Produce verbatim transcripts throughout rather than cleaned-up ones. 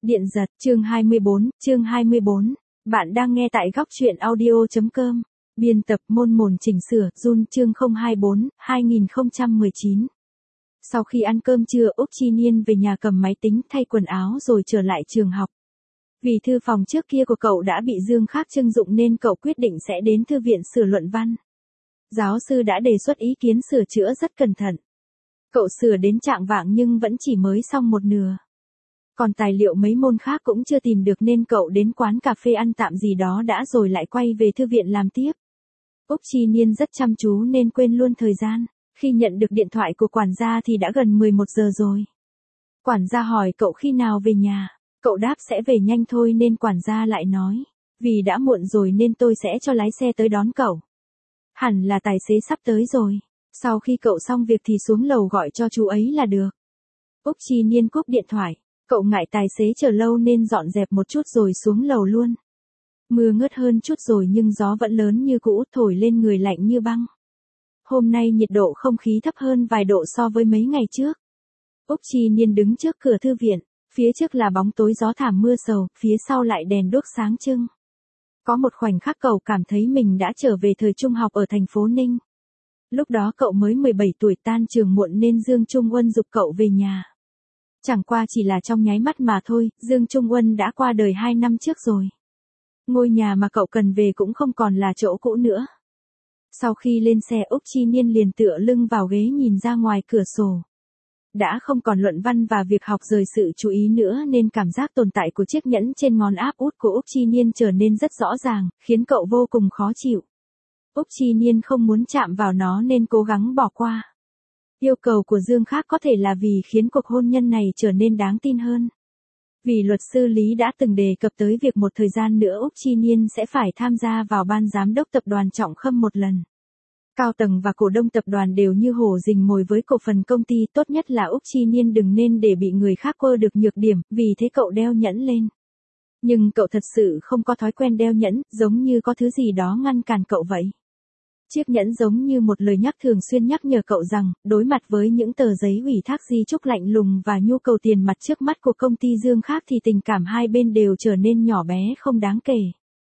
Điện giật, chương hai mươi bốn, chương hai mươi bốn. Bạn đang nghe tại góc truyện audio.com. Biên tập môn mồn chỉnh sửa, Jun chương không hai bốn, hai nghìn không trăm mười chín. Sau khi ăn cơm trưa, Úc Chi Niên về nhà cầm máy tính thay quần áo rồi trở lại trường học. Vì thư phòng trước kia của cậu đã bị Dương Khác trưng dụng nên cậu quyết định sẽ đến thư viện sửa luận văn. Giáo sư đã đề xuất ý kiến sửa chữa rất cẩn thận. Cậu sửa đến trạng vạng nhưng vẫn chỉ mới xong một nửa. Còn tài liệu mấy môn khác cũng chưa tìm được nên cậu đến quán cà phê ăn tạm gì đó đã rồi lại quay về thư viện làm tiếp. Úc Chi Niên rất chăm chú nên quên luôn thời gian. Khi nhận được điện thoại của quản gia thì đã gần mười một giờ rồi. Quản gia hỏi cậu khi nào về nhà. Cậu đáp sẽ về nhanh thôi nên quản gia lại nói. Vì đã muộn rồi nên tôi sẽ cho lái xe tới đón cậu. Hẳn là tài xế sắp tới rồi. Sau khi cậu xong việc thì xuống lầu gọi cho chú ấy là được. Úc Chi Niên cúp điện thoại. Cậu ngại tài xế chờ lâu nên dọn dẹp một chút rồi xuống lầu luôn. Mưa ngớt hơn chút rồi nhưng gió vẫn lớn như cũ, thổi lên người lạnh như băng. Hôm nay nhiệt độ không khí thấp hơn vài độ so với mấy ngày trước. Úc Chi Niên đứng trước cửa thư viện, phía trước là bóng tối gió thảm mưa sầu, phía sau lại đèn đuốc sáng trưng. Có một khoảnh khắc cậu cảm thấy mình đã trở về thời trung học ở thành phố Ninh. Lúc đó cậu mới mười bảy tuổi, tan trường muộn nên Dương Trung Uân giục cậu về nhà. Chẳng qua chỉ là trong nháy mắt mà thôi, Dương Trung Uân đã qua đời hai năm trước rồi. Ngôi nhà mà cậu cần về cũng không còn là chỗ cũ nữa. Sau khi lên xe, Úc Chi Niên liền tựa lưng vào ghế nhìn ra ngoài cửa sổ. Đã không còn luận văn và việc học rời sự chú ý nữa nên cảm giác tồn tại của chiếc nhẫn trên ngón áp út của Úc Chi Niên trở nên rất rõ ràng, khiến cậu vô cùng khó chịu. Úc Chi Niên không muốn chạm vào nó nên cố gắng bỏ qua. Yêu cầu của Dương Khác có thể là vì khiến cuộc hôn nhân này trở nên đáng tin hơn. Vì luật sư Lý đã từng đề cập tới việc một thời gian nữa Úc Chi Niên sẽ phải tham gia vào ban giám đốc tập đoàn Trọng Khâm một lần. Cao tầng và cổ đông tập đoàn đều như hổ rình mồi với cổ phần công ty, tốt nhất là Úc Chi Niên đừng nên để bị người khác quơ được nhược điểm, vì thế cậu đeo nhẫn lên. Nhưng cậu thật sự không có thói quen đeo nhẫn, giống như có thứ gì đó ngăn cản cậu vậy. Chiếc nhẫn giống như một lời nhắc thường xuyên nhắc nhở cậu rằng, đối mặt với những tờ giấy ủy thác di chúc lạnh lùng và nhu cầu tiền mặt trước mắt của công ty Dương Khác thì tình cảm hai bên đều trở nên nhỏ bé không đáng kể.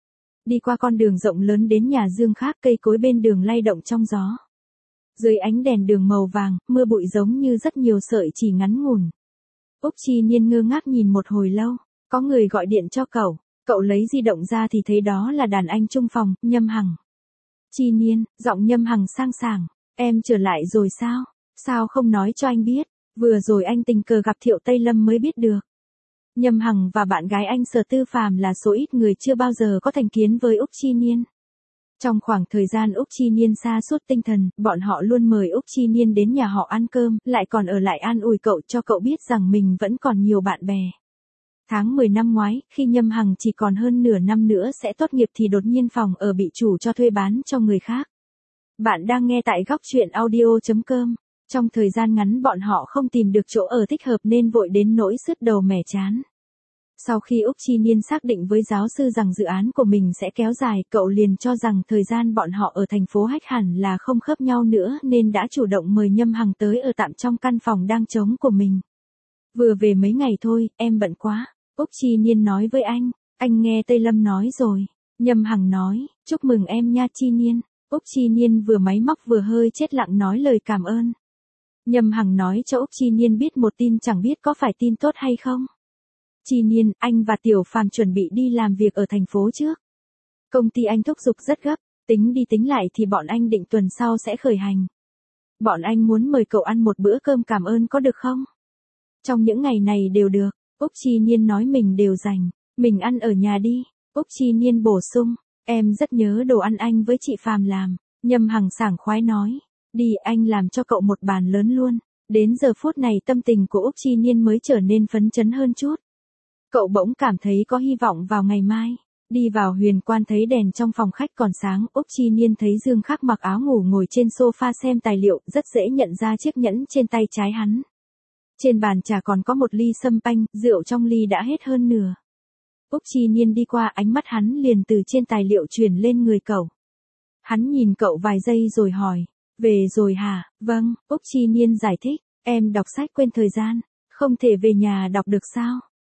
Đi qua con đường rộng lớn đến nhà Dương Khác, cây cối bên đường lay động trong gió. Dưới ánh đèn đường màu vàng, mưa bụi giống như rất nhiều sợi chỉ ngắn ngủn. Úc Chi Niên ngơ ngác nhìn một hồi lâu, có người gọi điện cho cậu, cậu lấy di động ra thì thấy đó là đàn anh chung phòng, Nhâm Hằng. Chi Niên, giọng Nhâm Hằng sang sảng, em trở lại rồi sao? Sao không nói cho anh biết? Vừa rồi anh tình cờ gặp Thiệu Tây Lâm mới biết được. Nhâm Hằng và bạn gái anh Sở Tư Phàm là số ít người chưa bao giờ có thành kiến với Úc Chi Niên. Trong khoảng thời gian Úc Chi Niên sa sút tinh thần, bọn họ luôn mời Úc Chi Niên đến nhà họ ăn cơm, lại còn ở lại an ủi cậu, cho cậu biết rằng mình vẫn còn nhiều bạn bè. Tháng mười năm ngoái, khi Nhâm Hằng chỉ còn hơn nửa năm nữa sẽ tốt nghiệp thì đột nhiên phòng ở bị chủ cho thuê bán cho người khác. Bạn đang nghe tại góc truyện audio.com. Trong thời gian ngắn bọn họ không tìm được chỗ ở thích hợp nên vội đến nỗi sứt đầu mẻ chán. Sau khi Úc Chi Niên xác định với giáo sư rằng dự án của mình sẽ kéo dài, cậu liền cho rằng thời gian bọn họ ở thành phố Hách hẳn là không khớp nhau nữa nên đã chủ động mời Nhâm Hằng tới ở tạm trong căn phòng đang trống của mình. Vừa về mấy ngày thôi, em bận quá. Úc Chi Niên nói với anh, anh nghe Tây Lâm nói rồi. Nhâm Hằng nói, chúc mừng em nha Chi Niên. Úc Chi Niên vừa máy móc vừa hơi chết lặng nói lời cảm ơn. Nhâm Hằng nói cho Úc Chi Niên biết một tin chẳng biết có phải tin tốt hay không. Chi Niên, anh và Tiểu Phàm chuẩn bị đi làm việc ở thành phố trước. Công ty anh thúc giục rất gấp, tính đi tính lại thì bọn anh định tuần sau sẽ khởi hành. Bọn anh muốn mời cậu ăn một bữa cơm cảm ơn có được không? Trong những ngày này đều được. Úc Chi Niên nói mình đều rảnh, mình ăn ở nhà đi. Úc Chi Niên bổ sung, em rất nhớ đồ ăn anh với chị Phàm làm. Nhâm Hằng sảng khoái nói, đi anh làm cho cậu một bàn lớn luôn. Đến giờ phút này tâm tình của Úc Chi Niên mới trở nên phấn chấn hơn chút. Cậu bỗng cảm thấy có hy vọng vào ngày mai. Đi vào Huyền Quan thấy đèn trong phòng khách còn sáng, Úc Chi Niên thấy Dương Khác mặc áo ngủ ngồi trên sofa xem tài liệu, rất dễ nhận ra chiếc nhẫn trên tay trái hắn. Trên bàn trà còn có một ly sâm panh, rượu trong ly đã hết hơn nửa. Úc Chi Niên đi qua, ánh mắt hắn liền từ trên tài liệu chuyển lên người cậu. Hắn nhìn cậu vài giây rồi hỏi, về rồi hả? Vâng, Úc Chi Niên giải thích, em đọc sách quên thời gian, không thể về nhà đọc được sao?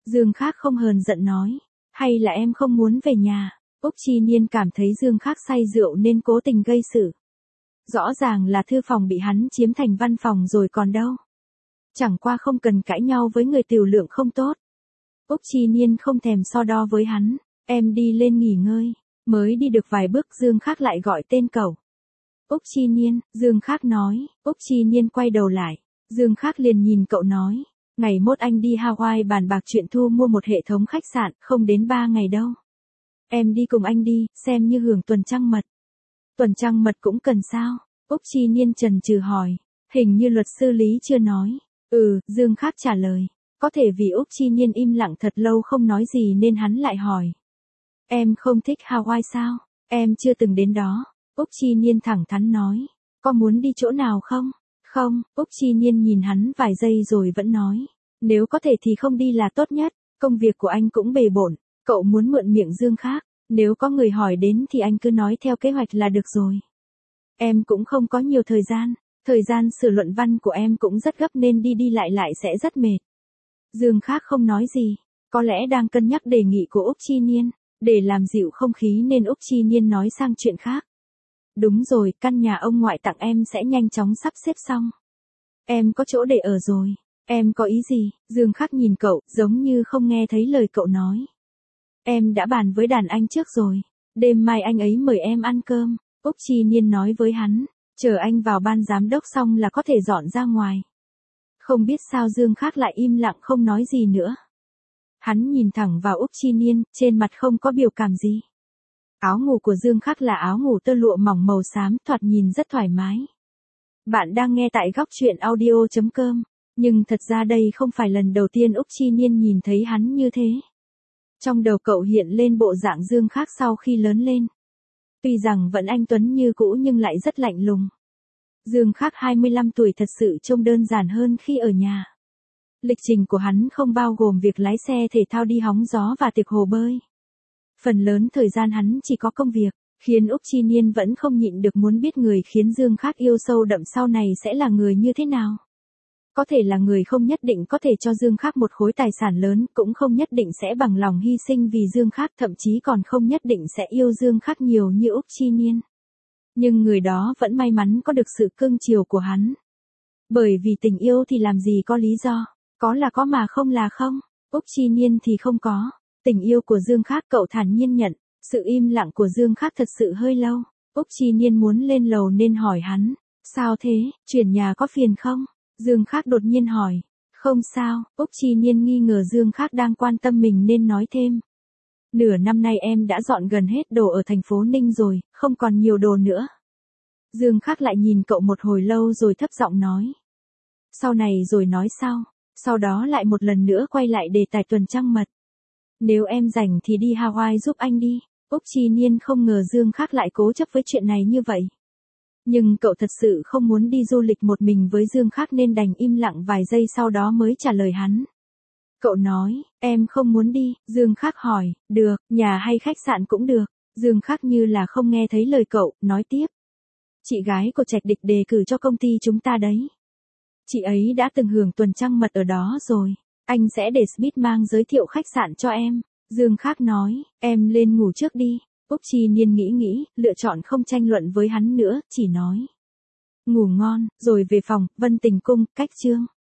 Dương Khác không hờn giận nói. Hay là em không muốn về nhà? Úc Chi Niên cảm thấy Dương Khác say rượu nên cố tình gây sự. Rõ ràng là thư phòng bị hắn chiếm thành văn phòng rồi còn đâu. Chẳng qua không cần cãi nhau với người tiểu lượng không tốt. Úc Chi Niên không thèm so đo với hắn. Em đi lên nghỉ ngơi. Mới đi được vài bước Dương Khác lại gọi tên cậu. Úc Chi Niên, Dương Khác nói. Úc Chi Niên quay đầu lại. Dương Khác liền nhìn cậu nói. Ngày mốt anh đi Hawaii bàn bạc chuyện thu mua một hệ thống khách sạn, không đến ba ngày đâu. Em đi cùng anh đi, xem như hưởng tuần trăng mật. Tuần trăng mật cũng cần sao? Úc Chi Niên chần chừ hỏi. Hình như luật sư Lý chưa nói. Ừ, Dương Khác trả lời. Có thể vì Úc Chi Niên im lặng thật lâu không nói gì nên hắn lại hỏi. Em không thích Hawaii sao? Em chưa từng đến đó. Úc Chi Niên thẳng thắn nói. Có muốn đi chỗ nào không? Không, Úc Chi Niên nhìn hắn vài giây rồi vẫn nói. Nếu có thể thì không đi là tốt nhất, công việc của anh cũng bề bộn, cậu muốn mượn miệng Dương Khác. Nếu có người hỏi đến thì anh cứ nói theo kế hoạch là được rồi. Em cũng không có nhiều thời gian, thời gian sửa luận văn của em cũng rất gấp nên đi đi lại lại sẽ rất mệt. Dương Khác không nói gì, có lẽ đang cân nhắc đề nghị của Úc Chi Niên, để làm dịu không khí nên Úc Chi Niên nói sang chuyện khác. Đúng rồi, căn nhà ông ngoại tặng em sẽ nhanh chóng sắp xếp xong. Em có chỗ để ở rồi. Em có ý gì? Dương Khác nhìn cậu, giống như không nghe thấy lời cậu nói. Em đã bàn với đàn anh trước rồi. Đêm mai anh ấy mời em ăn cơm. Úc Chi Niên nói với hắn. Chờ anh vào ban giám đốc xong là có thể dọn ra ngoài. Không biết sao Dương Khác lại im lặng không nói gì nữa. Hắn nhìn thẳng vào Úc Chi Niên, trên mặt không có biểu cảm gì. Áo ngủ của Dương Khác là áo ngủ tơ lụa mỏng màu xám, thoạt nhìn rất thoải mái. Bạn đang nghe tại góc truyện audio chấm com, nhưng thật ra đây không phải lần đầu tiên Úc Chi Niên nhìn thấy hắn như thế. Trong đầu cậu hiện lên bộ dạng Dương Khác sau khi lớn lên. Tuy rằng vẫn anh tuấn như cũ nhưng lại rất lạnh lùng. Dương Khác hai mươi lăm tuổi thật sự trông đơn giản hơn khi ở nhà. Lịch trình của hắn không bao gồm việc lái xe thể thao đi hóng gió và tiệc hồ bơi. Phần lớn thời gian hắn chỉ có công việc, khiến Úc Chi Niên vẫn không nhịn được muốn biết người khiến Dương Khác yêu sâu đậm sau này sẽ là người như thế nào. Có thể là người không nhất định có thể cho Dương Khác một khối tài sản lớn, cũng không nhất định sẽ bằng lòng hy sinh vì Dương Khác, thậm chí còn không nhất định sẽ yêu Dương Khác nhiều như Úc Chi Niên. Nhưng người đó vẫn may mắn có được sự cưng chiều của hắn. Bởi vì tình yêu thì làm gì có lý do, có là có mà không là không, Úc Chi Niên thì không có. Tình yêu của Dương Khác cậu thản nhiên nhận, sự im lặng của Dương Khác thật sự hơi lâu. Úc Chi Niên muốn lên lầu nên hỏi hắn, sao thế, chuyển nhà có phiền không? Dương Khác đột nhiên hỏi, không sao, Úc Chi Niên nghi ngờ Dương Khác đang quan tâm mình nên nói thêm. Nửa năm nay em đã dọn gần hết đồ ở thành phố Ninh rồi, không còn nhiều đồ nữa. Dương Khác lại nhìn cậu một hồi lâu rồi thấp giọng nói. Sau này rồi nói sau, sau đó lại một lần nữa quay lại đề tài tuần trăng mật. Nếu em rảnh thì đi Hawaii giúp anh đi. Úc Chi Niên không ngờ Dương Khác lại cố chấp với chuyện này như vậy. Nhưng cậu thật sự không muốn đi du lịch một mình với Dương Khác nên đành im lặng vài giây sau đó mới trả lời hắn. Cậu nói, em không muốn đi. Dương Khác hỏi, được, nhà hay khách sạn cũng được. Dương Khác như là không nghe thấy lời cậu, nói tiếp. Chị gái của Trạch Địch đề cử cho công ty chúng ta đấy. Chị ấy đã từng hưởng tuần trăng mật ở đó rồi. Anh sẽ để Smith mang giới thiệu khách sạn cho em. Dương Khác nói, em lên ngủ trước đi. Úc Chi Niên nghĩ nghĩ, lựa chọn không tranh luận với hắn nữa, chỉ nói. Ngủ ngon, rồi về phòng, Vân Tình Cung, cách chương.